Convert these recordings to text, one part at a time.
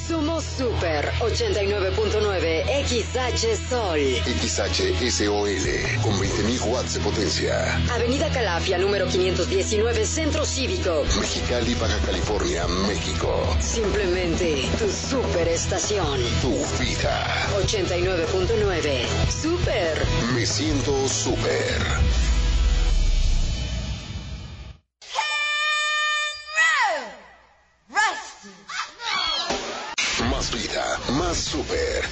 Somos Super 89.9 XHSOL. XHSOL con 20.000 watts de potencia. Avenida Calafia, número 519, Centro Cívico. Mexicali, Baja California, México. Simplemente tu superestación. Tu vida. 89.9. Super. Me siento super. Más vida, más super.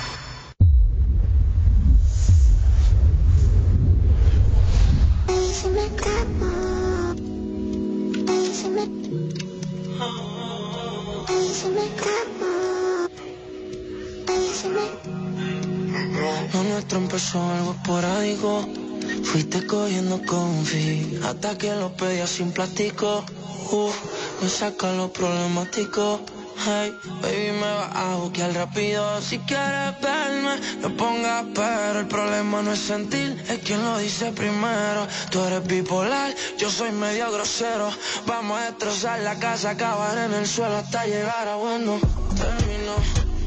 Lo nuestro empezó algo esporádico. Fuiste cogiendo confi hasta que lo pedías sin plástico. Me saca lo problemático. Hey, baby, me va a buquear rápido. Si quieres verme, no pongas pero. El problema no es sentir, es quien lo dice primero. Tú eres bipolar, yo soy medio grosero. Vamos a destrozar la casa, acabar en el suelo hasta llegar a bueno. Terminó.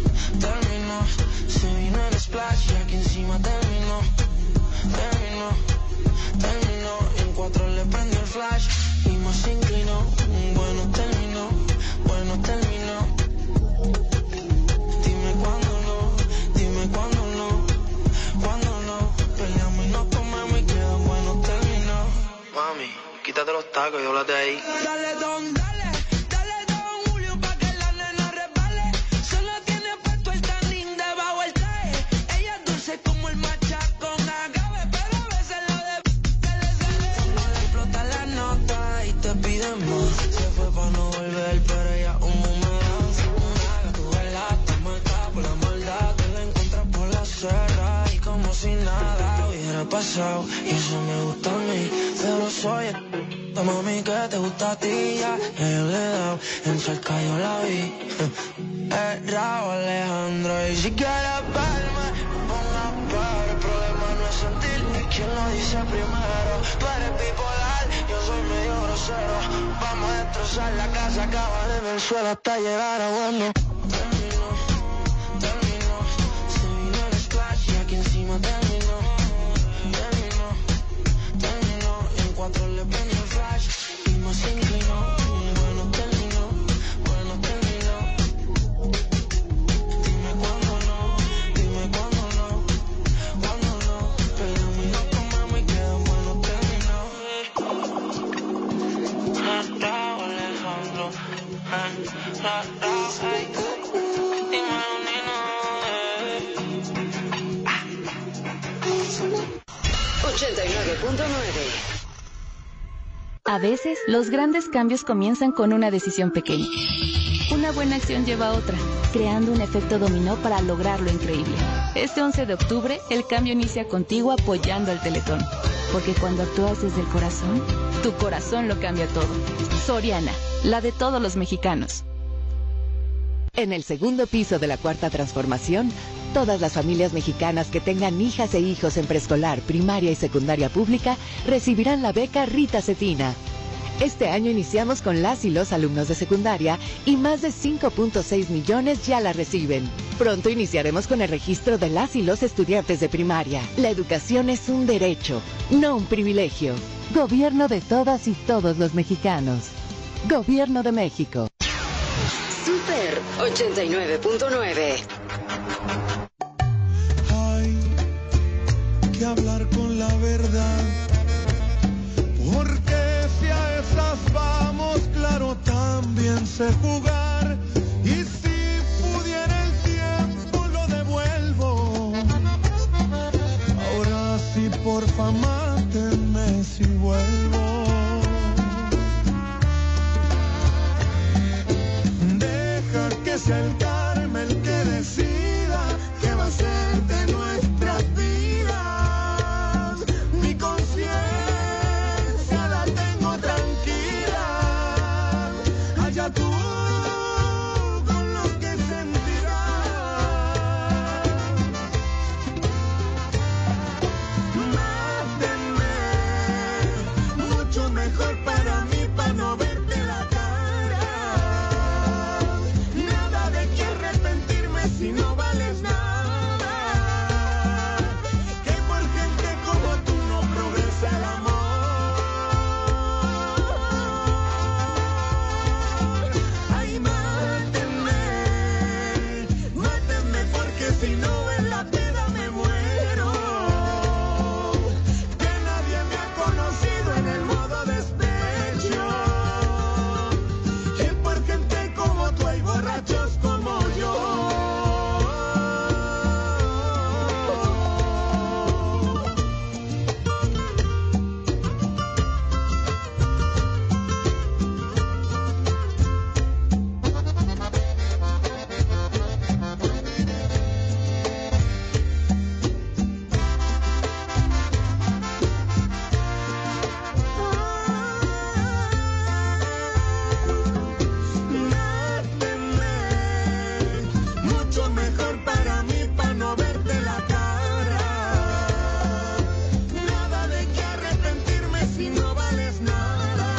Se vino el splash y aquí encima terminó. Y en 4 le prendió el flash y más se inclinó. Bueno, terminó. Dime cuándo no. Peleamos y nos comemos y queda bueno, terminó. Mami, quítate los tacos y háblate ahí. Dale, don, Julio, pa' que la nena resbale. Solo tiene puesto el tanín debajo el traje. Ella es dulce como el matcha con agave, pero a veces lo de que le sale. Cuando le explota la nota y te pide más. Se fue pa' no volver, pero ella un y como si nada hubiera pasado. Y eso me gusta a mí, pero soy el mami que te gusta a ti. Ya yo le he dado, en cerca yo la vi. El rabo Alejandro. Y si quieres verme, no pongas pero. El problema no es sentir, ni quien lo dice primero. Tú eres bipolar, yo soy medio grosero. Vamos a destrozar la casa, acabar en el suelo hasta llegar a bueno. Terminó, y en 4 le prendió el flash y más se inclinó. Bueno, terminó. Dime cuándo no. Peleamos y nos comemos y queda bueno, terminó. Raúl Alejandro. Dime, nino. 89.9. A veces, los grandes cambios comienzan con una decisión pequeña. Una buena acción lleva a otra, creando un efecto dominó para lograr lo increíble. Este 11 de octubre, el cambio inicia contigo apoyando al Teletón. Porque cuando actúas desde el corazón, tu corazón lo cambia todo. Soriana, la de todos los mexicanos. En el segundo piso de la Cuarta Transformación, todas las familias mexicanas que tengan hijas e hijos en preescolar, primaria y secundaria pública recibirán la beca Rita Cetina. Este año iniciamos con las y los alumnos de secundaria y más de 5.6 millones ya la reciben. Pronto iniciaremos con el registro de las y los estudiantes de primaria. La educación es un derecho, no un privilegio. Gobierno de todas y todos los mexicanos. Gobierno de México. Super 89.9. Hay que hablar con la verdad, porque si a esas vamos, claro, también sé jugar. Y si pudiera el tiempo lo devuelvo. Ahora sí, porfa, mátenme si vuelvo. Que sea el karma el que decida qué va a ser de nuestras vidas. Mi conciencia la tengo tranquila. Allá tú con lo que sentirás. Mátenme, mucho mejor para mí, para no verte la cara. Nada de que si no vales nada, que por gente como tú no progresa el amor. Ay, mátenme, mátenme porque si no en la peda me muero, que nadie me ha conocido en el modo despecho, que por gente como tú hay borrachos como yo. Mucho mejor para mí, para no verte la cara. Nada de que arrepentirme si no vales nada,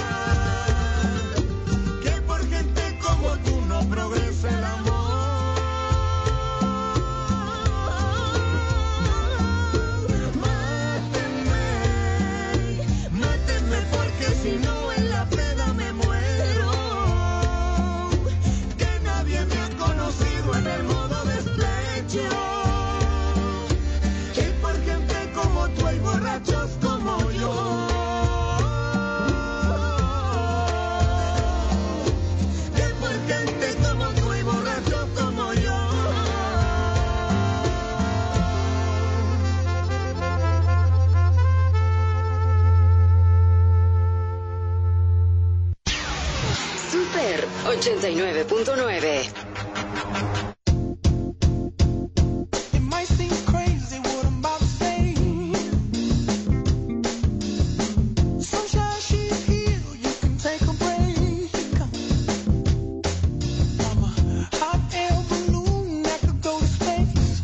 que por gente como tú no progresa el amor. Mátenme, mátenme porque si no en la peda me muero, que nadie me ha conocido en el modo despecho, que por gente como tú hay borrachos como yo, que por gente como tú hay borrachos como yo. Super 89.9. It might seem crazy what I'm about to say. Sunshine, she's here, you can take a break. I'm a hot air balloon that could go to space.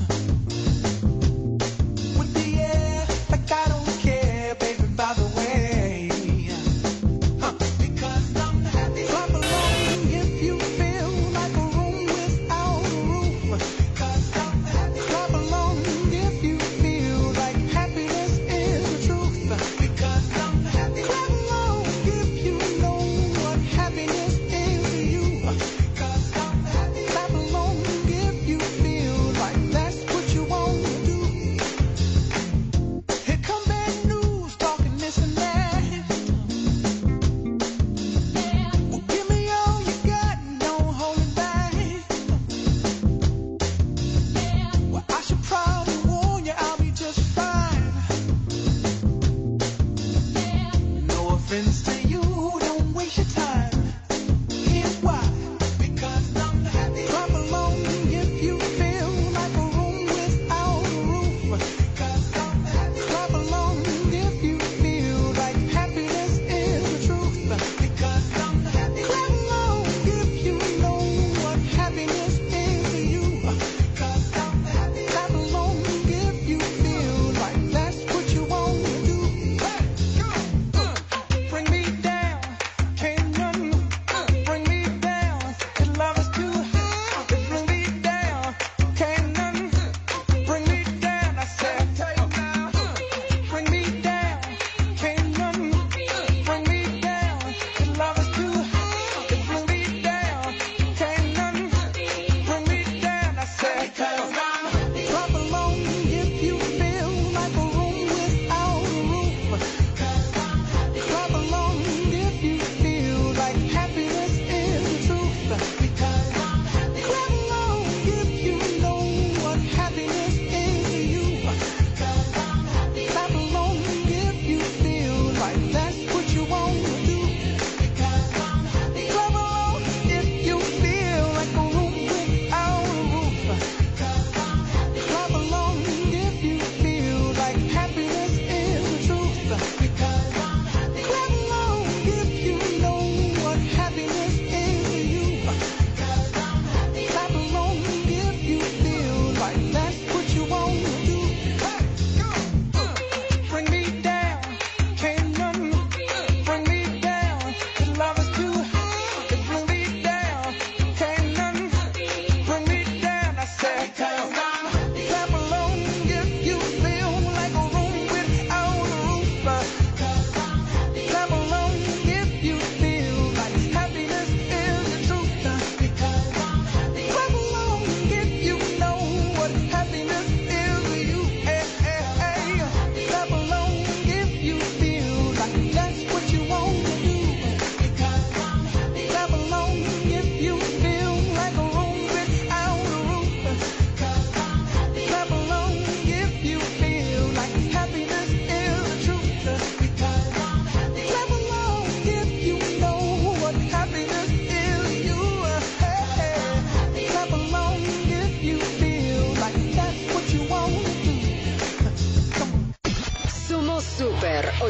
With the air, like I don't care, baby, by the way. Because I'm happy. Clap along if you feel like a room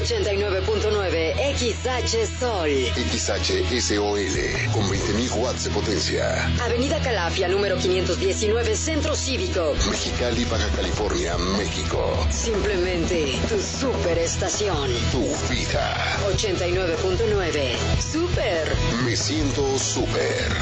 89.9 XH Sol. XHSOL, con 20.000 watts de potencia. Avenida Calafia, número 519, Centro Cívico. Mexicali, Baja California, México. Simplemente tu superestación. Tu vida. 89.9. Super. Me siento súper.